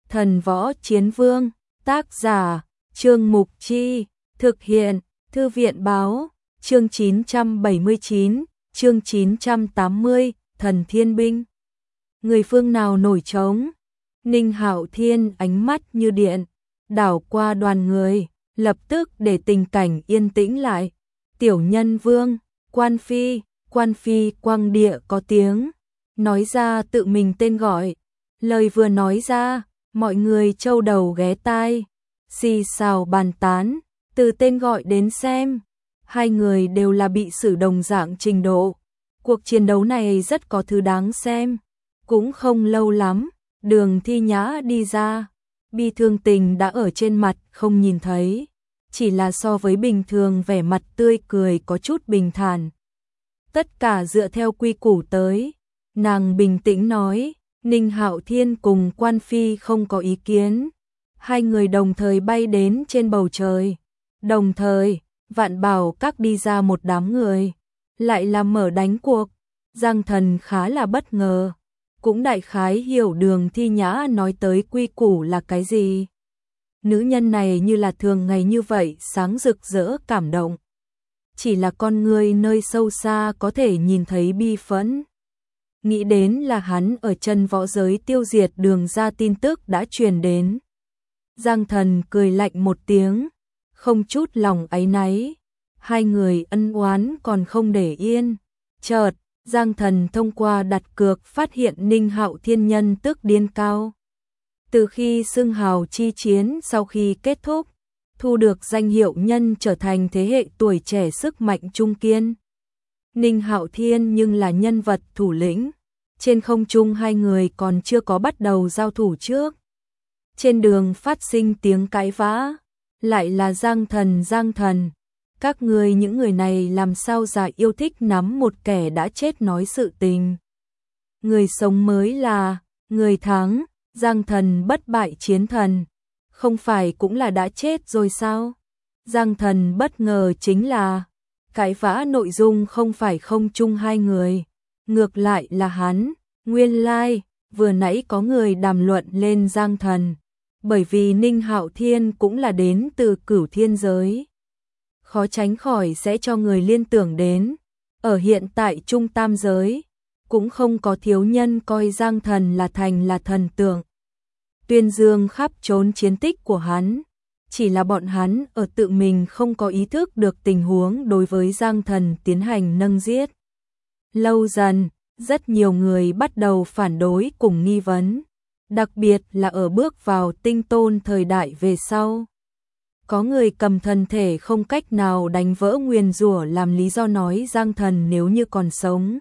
Thần Võ Chiến Vương, tác giả, Trương Mục Chi, thực hiện, Thư viện báo, chương 979, chương 980, Thần Thiên Binh. Người phương nào nổi trống? Ninh Hạo Thiên ánh mắt như điện, đảo qua đoàn người, lập tức để tình cảnh yên tĩnh lại. Tiểu Nhân Vương, Quan Phi quang địa có tiếng, nói ra tự mình tên gọi. Lời vừa nói ra, mọi người châu đầu ghé tai, xì xào bàn tán, từ tên gọi đến xem. Hai người đều là bị xử đồng dạng trình độ. Cuộc chiến đấu này rất có thứ đáng xem. Cũng không lâu lắm, Đường Thi Nhã đi ra. Bi thương tình đã ở trên mặt không nhìn thấy. Chỉ là so với bình thường vẻ mặt tươi cười có chút bình thản. Tất cả dựa theo quy củ tới. Nàng bình tĩnh nói, Ninh Hạo Thiên cùng Quan Phi không có ý kiến. Hai người đồng thời bay đến trên bầu trời. Đồng thời, Vạn Bảo Các đi ra một đám người. Lại là mở đánh cuộc. Giang Thần khá là bất ngờ. Cũng đại khái hiểu Đường Thi Nhã nói tới quy củ là cái gì. Nữ nhân này như là thường ngày như vậy sáng rực rỡ cảm động. Chỉ là con người nơi sâu xa có thể nhìn thấy bi phẫn. Nghĩ đến là hắn ở chân võ giới tiêu diệt Đường ra tin tức đã truyền đến. Giang Thần cười lạnh một tiếng, không chút lòng áy náy. Hai người ân oán còn không để yên. Chợt, Giang Thần thông qua đặt cược phát hiện Ninh Hạo Thiên nhân tức điên cao. Từ khi xưng hào chi chiến sau khi kết thúc, thu được danh hiệu nhân trở thành thế hệ tuổi trẻ sức mạnh trung kiên. Ninh Hạo Thiên nhưng là nhân vật thủ lĩnh. Trên không trung hai người còn chưa có bắt đầu giao thủ trước. Trên đường phát sinh tiếng cãi vã, lại là Giang Thần. Các ngươi những người này làm sao giả yêu thích nắm một kẻ đã chết nói sự tình. Người sống mới là, người thắng, Giang Thần bất bại chiến thần. Không phải cũng là đã chết rồi sao? Giang Thần bất ngờ chính là, cãi vã nội dung không phải không chung hai người. Ngược lại là hắn, nguyên lai, vừa nãy có người đàm luận lên Giang Thần. Bởi vì Ninh Hạo Thiên cũng là đến từ Cửu Thiên giới. Khó tránh khỏi sẽ cho người liên tưởng đến. Ở hiện tại Trung Tam giới, cũng không có thiếu nhân coi Giang Thần là thành là thần tượng. Tuyên dương khắp trốn chiến tích của hắn. Chỉ là bọn hắn ở tự mình không có ý thức được tình huống đối với Giang Thần tiến hành nâng giết. Lâu dần, rất nhiều người bắt đầu phản đối cùng nghi vấn. Đặc biệt là ở bước vào tinh tôn thời đại về sau. Có người cầm thân thể không cách nào đánh vỡ nguyền rủa làm lý do nói Giang Thần nếu như còn sống,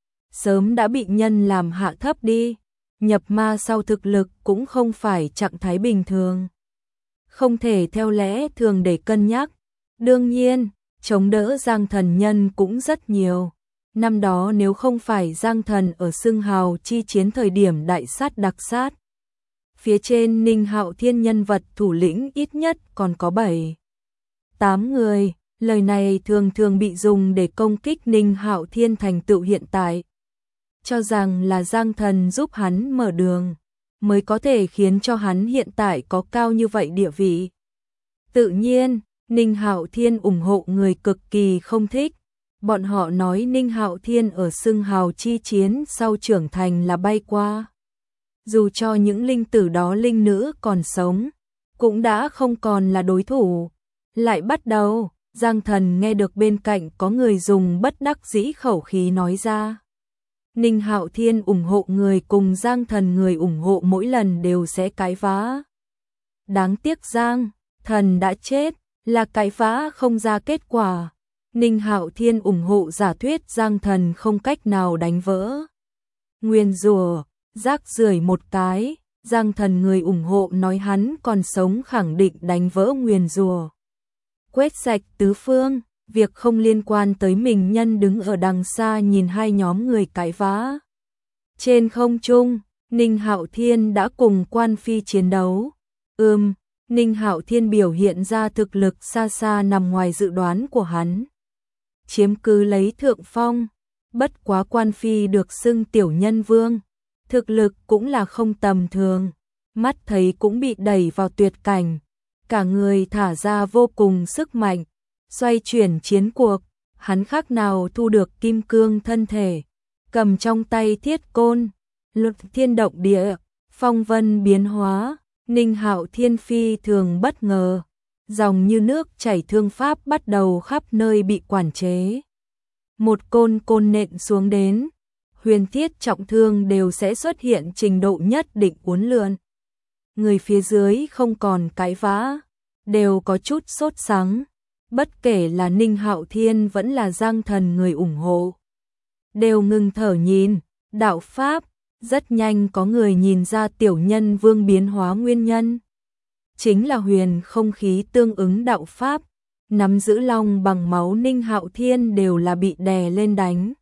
sớm đã bị nhân làm hạ thấp đi. Nhập ma sau thực lực cũng không phải trạng thái bình thường. Không thể theo lẽ thường để cân nhắc. Đương nhiên, chống đỡ Giang Thần nhân cũng rất nhiều. Năm đó nếu không phải Giang Thần ở xưng hào chi chiến thời điểm đại sát đặc sát. Phía trên Ninh Hạo Thiên nhân vật thủ lĩnh ít nhất còn có 7-8 người. Lời này thường thường bị dùng để công kích Ninh Hạo Thiên thành tựu hiện tại. Cho rằng là Giang Thần giúp hắn mở đường, mới có thể khiến cho hắn hiện tại có cao như vậy địa vị. Tự nhiên, Ninh Hạo Thiên ủng hộ người cực kỳ không thích. Bọn họ nói Ninh Hạo Thiên ở xưng hào chi chiến sau trưởng thành là bay qua. Dù cho những linh tử đó linh nữ còn sống, cũng đã không còn là đối thủ. Lại bắt đầu, Giang Thần nghe được bên cạnh có người dùng bất đắc dĩ khẩu khí nói ra. Ninh Hạo Thiên ủng hộ người cùng Giang Thần người ủng hộ mỗi lần đều sẽ cãi vã. Đáng tiếc Giang Thần đã chết, là cãi vã không ra kết quả. Ninh Hạo Thiên ủng hộ giả thuyết Giang Thần không cách nào đánh vỡ nguyền rủa, rác rưởi một cái. Giang Thần người ủng hộ nói hắn còn sống khẳng định đánh vỡ nguyền rủa, quét sạch tứ phương. Việc không liên quan tới mình nhân đứng ở đằng xa nhìn hai nhóm người cãi vã. Trên không trung, Ninh Hạo Thiên đã cùng Quan Phi chiến đấu. Ninh Hạo Thiên biểu hiện ra thực lực xa xa nằm ngoài dự đoán của hắn. Chiếm cứ lấy thượng phong. Bất quá Quan Phi được xưng tiểu nhân vương. Thực lực cũng là không tầm thường. mắt thấy cũng bị đẩy vào tuyệt cảnh, cả người thả ra vô cùng sức mạnh, xoay chuyển chiến cuộc, hắn khác nào thu được kim cương thân thể, cầm trong tay thiết côn, luật thiên động địa, phong vân biến hóa, Ninh Hạo Thiên phi thường bất ngờ, dòng như nước chảy thương pháp bắt đầu khắp nơi bị quản chế. Một côn nện xuống đến, huyền thiết trọng thương đều sẽ xuất hiện trình độ nhất định uốn lượn. Người phía dưới không còn cãi vã, đều có chút sốt sắng, bất kể là Ninh Hạo Thiên vẫn là Giang Thần người ủng hộ. Đều ngừng thở nhìn, đạo pháp, rất nhanh có người nhìn ra tiểu nhân vương biến hóa nguyên nhân. Chính là huyền không khí tương ứng đạo pháp, nắm giữ long bằng máu Ninh Hạo Thiên đều là bị đè lên đánh.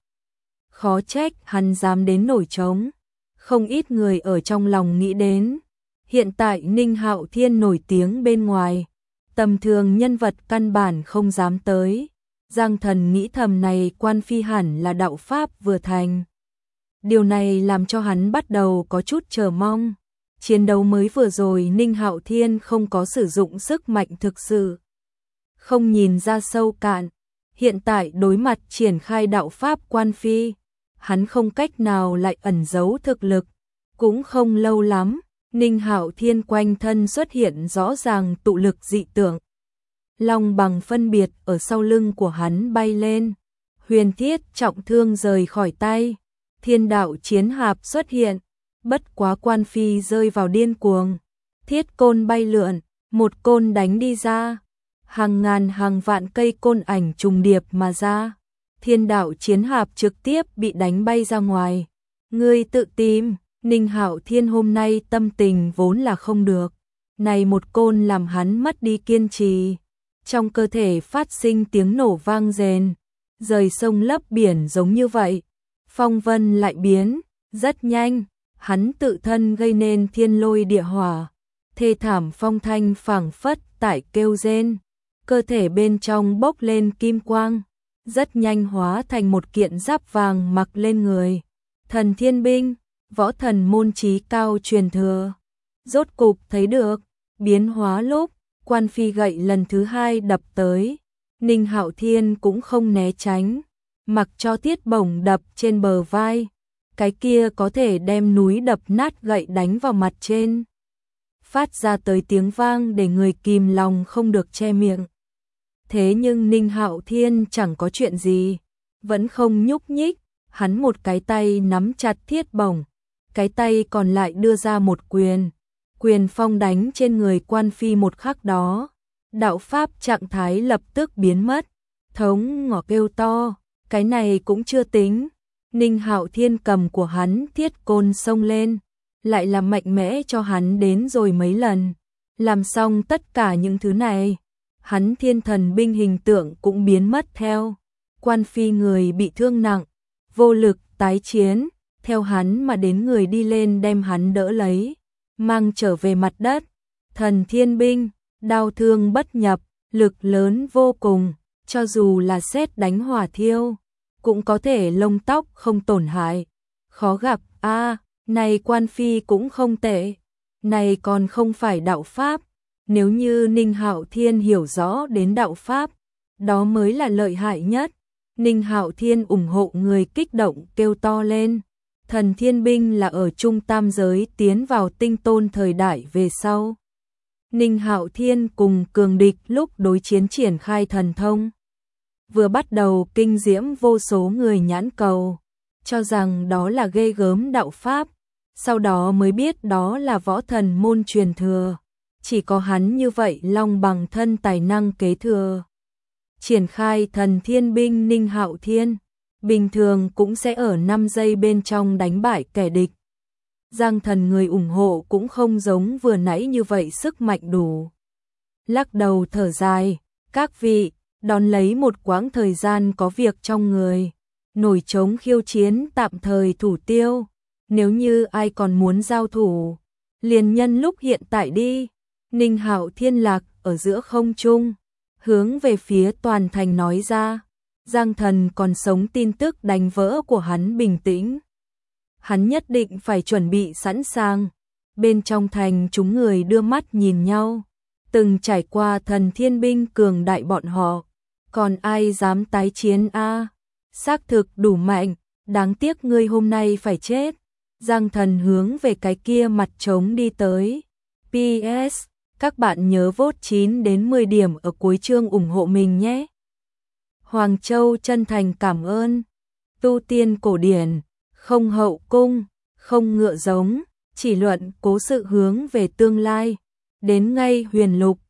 Khó trách hắn dám đến nổi trống, không ít người ở trong lòng nghĩ đến. Hiện tại Ninh Hạo Thiên nổi tiếng bên ngoài, tầm thường nhân vật căn bản không dám tới. Giang Thần nghĩ thầm này quan phi hẳn là đạo pháp vừa thành. Điều này làm cho hắn bắt đầu có chút chờ mong. Chiến đấu mới vừa rồi Ninh Hạo Thiên không có sử dụng sức mạnh thực sự, không nhìn ra sâu cạn. Hiện tại đối mặt triển khai đạo pháp quan phi, hắn không cách nào lại ẩn giấu thực lực. Cũng không lâu lắm, Ninh Hạo Thiên quanh thân xuất hiện rõ ràng tụ lực dị tượng. Long bằng phân biệt ở sau lưng của hắn bay lên, huyền thiết trọng thương rời khỏi tay, thiên đạo chiến hạp xuất hiện, bất quá quan phi rơi vào điên cuồng, thiết côn bay lượn, một côn đánh đi ra, hàng ngàn hàng vạn cây côn ảnh trùng điệp mà ra, thiên đạo chiến hạp trực tiếp bị đánh bay ra ngoài. Ngươi tự tìm, Ninh Hạo Thiên hôm nay tâm tình vốn là không được, này một côn làm hắn mất đi kiên trì. Trong cơ thể phát sinh tiếng nổ vang rền, rời sông lấp biển giống như vậy. Phong vân lại biến, rất nhanh, hắn tự thân gây nên thiên lôi địa hỏa, thê thảm phong thanh phảng phất tại kêu rên, cơ thể bên trong bốc lên kim quang, rất nhanh hóa thành một kiện giáp vàng mặc lên người. Thần Thiên Binh, võ thần môn chí cao truyền thừa, rốt cục thấy được biến hóa lúc quan phi gậy lần thứ hai đập tới, Ninh Hạo Thiên cũng không né tránh, mặc cho thiết bổng đập trên bờ vai, cái kia có thể đem núi đập nát gậy đánh vào mặt trên, phát ra tới tiếng vang để người kìm lòng không được che miệng. Thế nhưng Ninh Hạo Thiên chẳng có chuyện gì, vẫn không nhúc nhích, hắn một cái tay nắm chặt thiết bổng, cái tay còn lại đưa ra một quyền. Quyền phong đánh trên người quan phi một khắc đó, đạo pháp trạng thái lập tức biến mất, thống ngỏ kêu to, cái này cũng chưa tính. Ninh Hạo Thiên cầm của hắn thiết côn xông lên, lại làm mạnh mẽ cho hắn đến rồi mấy lần, làm xong tất cả những thứ này, hắn thiên thần binh hình tượng cũng biến mất theo, quan phi người bị thương nặng, vô lực tái chiến, theo hắn mà đến người đi lên đem hắn đỡ lấy, mang trở về mặt đất. Thần Thiên Binh, đao thương bất nhập, lực lớn vô cùng, cho dù là sét đánh hỏa thiêu, cũng có thể lông tóc không tổn hại. Khó gặp, này quan phi cũng không tệ, này còn không phải đạo pháp, nếu như Ninh Hạo Thiên hiểu rõ đến đạo pháp, đó mới là lợi hại nhất. Ninh Hạo Thiên ủng hộ người kích động kêu to lên. Thần Thiên Binh là ở trung tam giới tiến vào tinh tôn thời đại về sau. Ninh Hạo Thiên cùng cường địch lúc đối chiến triển khai thần thông. Vừa bắt đầu kinh diễm vô số người nhãn cầu, cho rằng đó là ghê gớm đạo pháp, sau đó mới biết đó là võ thần môn truyền thừa. Chỉ có hắn như vậy long bằng thân tài năng kế thừa. Triển khai thần Thiên Binh Ninh Hạo Thiên, bình thường cũng sẽ ở 5 giây bên trong đánh bại kẻ địch. Giang Thần người ủng hộ cũng không giống vừa nãy như vậy sức mạnh đủ. Lắc đầu thở dài, các vị, đón lấy một quãng thời gian có việc trong người, nổi trống khiêu chiến tạm thời thủ tiêu, nếu như ai còn muốn giao thủ, liền nhân lúc hiện tại đi. Ninh Hạo Thiên lạc ở giữa không trung, hướng về phía toàn thành nói ra. Giang Thần còn sống tin tức đánh vỡ của hắn bình tĩnh. Hắn nhất định phải chuẩn bị sẵn sàng. Bên trong thành chúng người đưa mắt nhìn nhau, từng trải qua thần thiên binh cường đại bọn họ, còn ai dám tái chiến a? Xác thực đủ mạnh, đáng tiếc ngươi hôm nay phải chết. Giang Thần hướng về cái kia mặt trống đi tới. PS, các bạn nhớ vote 9 đến 10 điểm ở cuối chương ủng hộ mình nhé. Hoàng Châu chân thành cảm ơn. Tu tiên cổ điển, không hậu cung, không ngựa giống, chỉ luận cố sự hướng về tương lai. Đến ngay huyền lục,